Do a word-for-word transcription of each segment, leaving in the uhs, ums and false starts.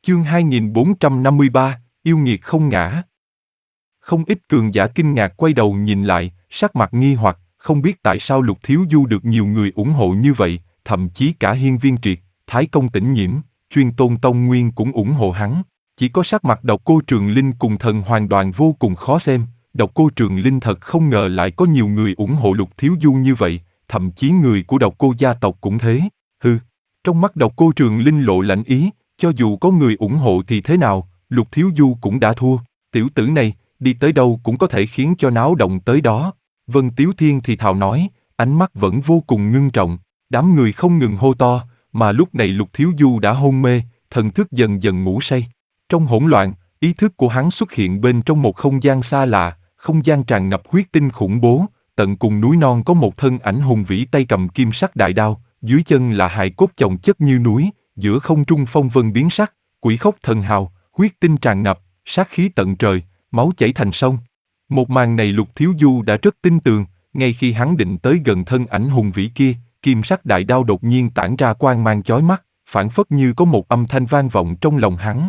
Chương hai nghìn bốn trăm năm mươi ba, yêu nghiệt không ngã. Không ít cường giả kinh ngạc quay đầu nhìn lại, sắc mặt nghi hoặc, không biết tại sao Lục Thiếu Du được nhiều người ủng hộ như vậy, thậm chí cả Hiên Viên Triệt, Thái Công Tĩnh Nhiễm, Chuyên Tôn Tông Nguyên cũng ủng hộ hắn. Chỉ có sắc mặt Độc Cô Trường Linh cùng Thần Hoàng Đoàn vô cùng khó xem, Độc Cô Trường Linh thật không ngờ lại có nhiều người ủng hộ Lục Thiếu Du như vậy, thậm chí người của Độc Cô gia tộc cũng thế. Hừ, trong mắt Độc Cô Trường Linh lộ lạnh ý, cho dù có người ủng hộ thì thế nào, Lục Thiếu Du cũng đã thua, tiểu tử này, đi tới đâu cũng có thể khiến cho náo động tới đó. Vân Tiếu Thiên thì thào nói, ánh mắt vẫn vô cùng ngưng trọng, đám người không ngừng hô to, mà lúc này Lục Thiếu Du đã hôn mê, thần thức dần dần ngủ say. Trong hỗn loạn, ý thức của hắn xuất hiện bên trong một không gian xa lạ, không gian tràn ngập huyết tinh khủng bố, tận cùng núi non có một thân ảnh hùng vĩ tay cầm kim sắc đại đao, dưới chân là hài cốt chồng chất như núi, giữa không trung phong vân biến sắc, quỷ khốc thần hào, huyết tinh tràn ngập, sát khí tận trời, máu chảy thành sông. Một màn này Lục Thiếu Du đã rất tin tưởng, ngay khi hắn định tới gần thân ảnh hùng vĩ kia, kim sắc đại đao đột nhiên tản ra quang mang chói mắt, phảng phất như có một âm thanh vang vọng trong lòng hắn.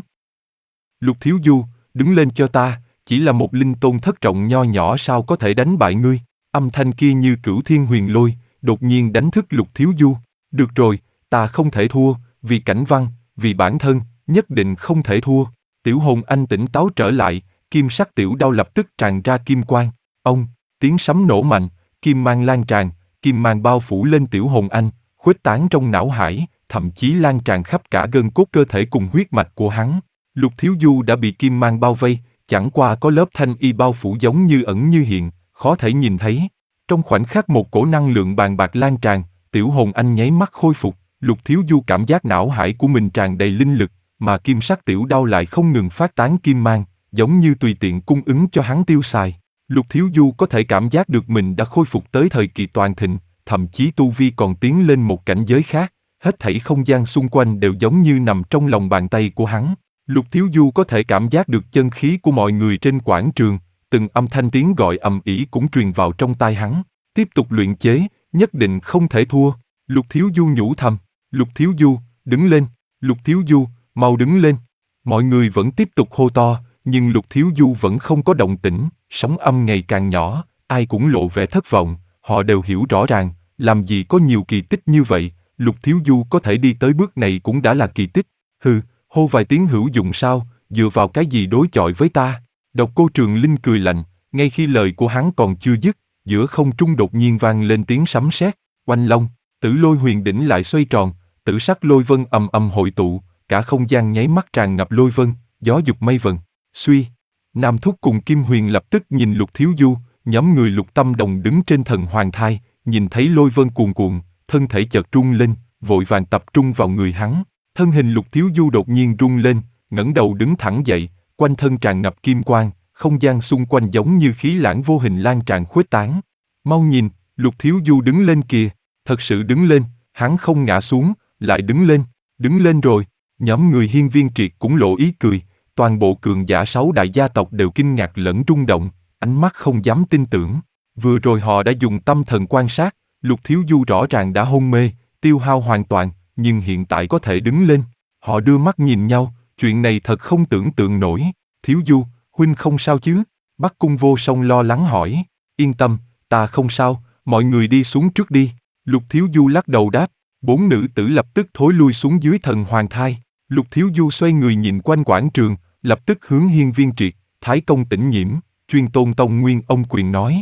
Lục Thiếu Du, đứng lên cho ta, chỉ là một linh tôn thất trọng nho nhỏ sao có thể đánh bại ngươi? Âm thanh kia như cửu thiên huyền lôi, đột nhiên đánh thức Lục Thiếu Du. Được rồi, ta không thể thua, vì cảnh văn, vì bản thân, nhất định không thể thua. Tiểu hồn anh tỉnh táo trở lại, kim sắc tiểu đao lập tức tràn ra kim quang. Ông, tiếng sấm nổ mạnh, kim mang lan tràn, kim mang bao phủ lên tiểu hồn anh, khuếch tán trong não hải, thậm chí lan tràn khắp cả gân cốt cơ thể cùng huyết mạch của hắn. Lục Thiếu Du đã bị kim mang bao vây, chẳng qua có lớp thanh y bao phủ giống như ẩn như hiện, khó thể nhìn thấy. Trong khoảnh khắc một cổ năng lượng bàn bạc lan tràn, tiểu hồn anh nháy mắt khôi phục. Lục Thiếu Du cảm giác não hải của mình tràn đầy linh lực, mà kim sắc tiểu đao lại không ngừng phát tán kim mang, giống như tùy tiện cung ứng cho hắn tiêu xài. Lục Thiếu Du có thể cảm giác được mình đã khôi phục tới thời kỳ toàn thịnh, thậm chí tu vi còn tiến lên một cảnh giới khác, hết thảy không gian xung quanh đều giống như nằm trong lòng bàn tay của hắn. Lục Thiếu Du có thể cảm giác được chân khí của mọi người trên quảng trường, từng âm thanh tiếng gọi ầm ĩ cũng truyền vào trong tai hắn. Tiếp tục luyện chế, nhất định không thể thua. Lục Thiếu Du nhủ thầm. Lục Thiếu Du, đứng lên. Lục Thiếu Du, mau đứng lên. Mọi người vẫn tiếp tục hô to, nhưng Lục Thiếu Du vẫn không có động tĩnh. Sóng âm ngày càng nhỏ, ai cũng lộ vẻ thất vọng. Họ đều hiểu rõ ràng, làm gì có nhiều kỳ tích như vậy. Lục Thiếu Du có thể đi tới bước này cũng đã là kỳ tích. Hừ, hô vài tiếng hữu dụng sao, dựa vào cái gì đối chọi với ta? Độc Cô Trường Linh cười lạnh, ngay khi lời của hắn còn chưa dứt, giữa không trung đột nhiên vang lên tiếng sấm sét, oanh long, tử lôi huyền đỉnh lại xoay tròn, tử sắc lôi vân ầm ầm hội tụ, cả không gian nháy mắt tràn ngập lôi vân, gió dục mây vần. Suy, Nam Thúc cùng Kim Huyền lập tức nhìn Lục Thiếu Du, nhóm người Lục Tâm Đồng đứng trên thần hoàng thai, nhìn thấy lôi vân cuồn cuộn, thân thể chợt rung lên, vội vàng tập trung vào người hắn. Thân hình Lục Thiếu Du đột nhiên rung lên, ngẩng đầu đứng thẳng dậy, quanh thân tràn ngập kim quang, không gian xung quanh giống như khí lãng vô hình lan tràn khuếch tán. Mau nhìn, Lục Thiếu Du đứng lên kìa, thật sự đứng lên, hắn không ngã xuống, lại đứng lên, đứng lên rồi. Nhóm người Hiên Viên Triệt cũng lộ ý cười, toàn bộ cường giả sáu đại gia tộc đều kinh ngạc lẫn rung động, ánh mắt không dám tin tưởng. Vừa rồi họ đã dùng tâm thần quan sát, Lục Thiếu Du rõ ràng đã hôn mê, tiêu hao hoàn toàn, nhưng hiện tại có thể đứng lên. Họ đưa mắt nhìn nhau, chuyện này thật không tưởng tượng nổi. Thiếu Du, huynh không sao chứ? Bắc Cung Vô Song lo lắng hỏi. Yên tâm, ta không sao, mọi người đi xuống trước đi. Lục Thiếu Du lắc đầu đáp. Bốn nữ tử lập tức thối lui xuống dưới thần hoàng thai. Lục Thiếu Du xoay người nhìn quanh quảng trường, lập tức hướng Hiên Viên Triệt, Thái Công Tĩnh Nhiễm, Chuyên Tôn Tông Nguyên ông quyền nói.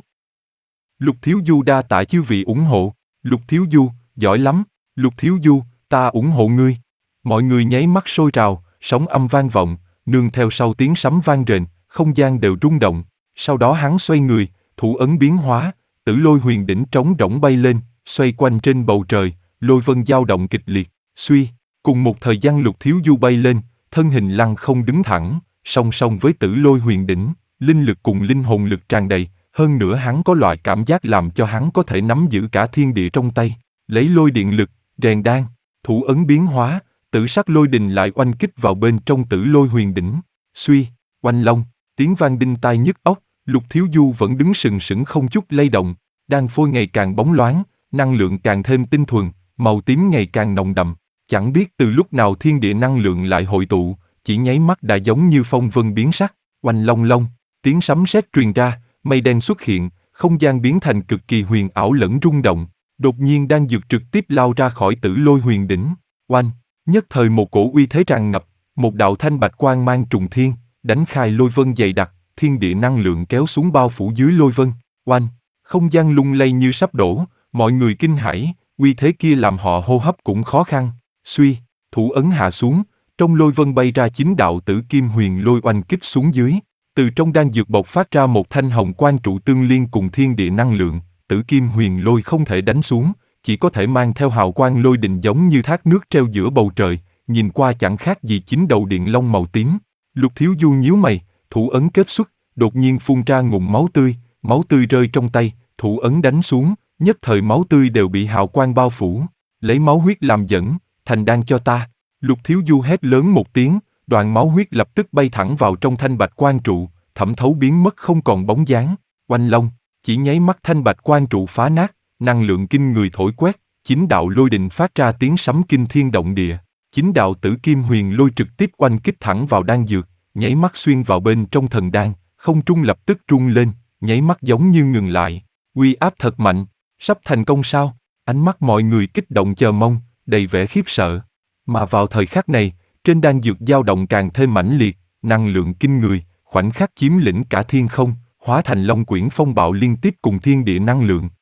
Lục Thiếu Du đa tạ chư vị ủng hộ. Lục Thiếu Du, giỏi lắm. Lục Thiếu Du, ta ủng hộ ngươi. Mọi người nháy mắt sôi trào, sóng âm vang vọng, nương theo sau tiếng sấm vang rền, không gian đều rung động. Sau đó hắn xoay người, thủ ấn biến hóa, tử lôi huyền đỉnh trống rỗng bay lên, xoay quanh trên bầu trời, lôi vân dao động kịch liệt. Suy, cùng một thời gian Lục Thiếu Du bay lên, thân hình lăng không đứng thẳng, song song với tử lôi huyền đỉnh, linh lực cùng linh hồn lực tràn đầy. Hơn nữa hắn có loại cảm giác làm cho hắn có thể nắm giữ cả thiên địa trong tay. Lấy lôi điện lực, rèn đan, thủ ấn biến hóa, tử sắc lôi đình lại oanh kích vào bên trong tử lôi huyền đỉnh. Suy, oanh long, tiếng vang đinh tai nhức óc. Lục Thiếu Du vẫn đứng sừng sững không chút lay động, đan phôi ngày càng bóng loáng, năng lượng càng thêm tinh thuần, màu tím ngày càng nồng đậm. Chẳng biết từ lúc nào thiên địa năng lượng lại hội tụ, chỉ nháy mắt đã giống như phong vân biến sắc, oanh long long, tiếng sấm sét truyền ra, mây đen xuất hiện, không gian biến thành cực kỳ huyền ảo lẫn rung động, đột nhiên đan dược trực tiếp lao ra khỏi Tử Lôi Huyền đỉnh, oanh, nhất thời một cổ uy thế tràn ngập, một đạo thanh bạch quang mang trùng thiên, đánh khai lôi vân dày đặc, thiên địa năng lượng kéo xuống bao phủ dưới lôi vân, oanh, không gian lung lay như sắp đổ, mọi người kinh hãi, uy thế kia làm họ hô hấp cũng khó khăn, suy, thủ ấn hạ xuống, trong lôi vân bay ra chín đạo tử kim huyền lôi oanh kích xuống dưới, từ trong đan dược bộc phát ra một thanh hồng quang trụ tương liên cùng thiên địa năng lượng, tử kim huyền lôi không thể đánh xuống, chỉ có thể mang theo hào quang lôi đình giống như thác nước treo giữa bầu trời, nhìn qua chẳng khác gì chín đầu điện long màu tím. Lục Thiếu Du nhíu mày, thủ ấn kết xuất, đột nhiên phun ra ngụm máu tươi, máu tươi rơi trong tay, thủ ấn đánh xuống, nhất thời máu tươi đều bị hào quang bao phủ, lấy máu huyết làm dẫn, thành đan cho ta. Lục Thiếu Du hét lớn một tiếng, đoạn máu huyết lập tức bay thẳng vào trong thanh bạch quang trụ, thẩm thấu biến mất không còn bóng dáng. Oanh long, chỉ nháy mắt thanh bạch quang trụ phá nát, năng lượng kinh người thổi quét, chín đạo lôi đình phát ra tiếng sấm kinh thiên động địa, chín đạo tử kim huyền lôi trực tiếp oanh kích thẳng vào đan dược, nháy mắt xuyên vào bên trong thần đan, không trung lập tức rung lên, nháy mắt giống như ngừng lại. Uy áp thật mạnh, sắp thành công sao? Ánh mắt mọi người kích động chờ mong, đầy vẻ khiếp sợ. Mà vào thời khắc này, trên đan dược dao động càng thêm mãnh liệt, năng lượng kinh người, khoảnh khắc chiếm lĩnh cả thiên không, hóa thành long quyển phong bạo liên tiếp cùng thiên địa năng lượng,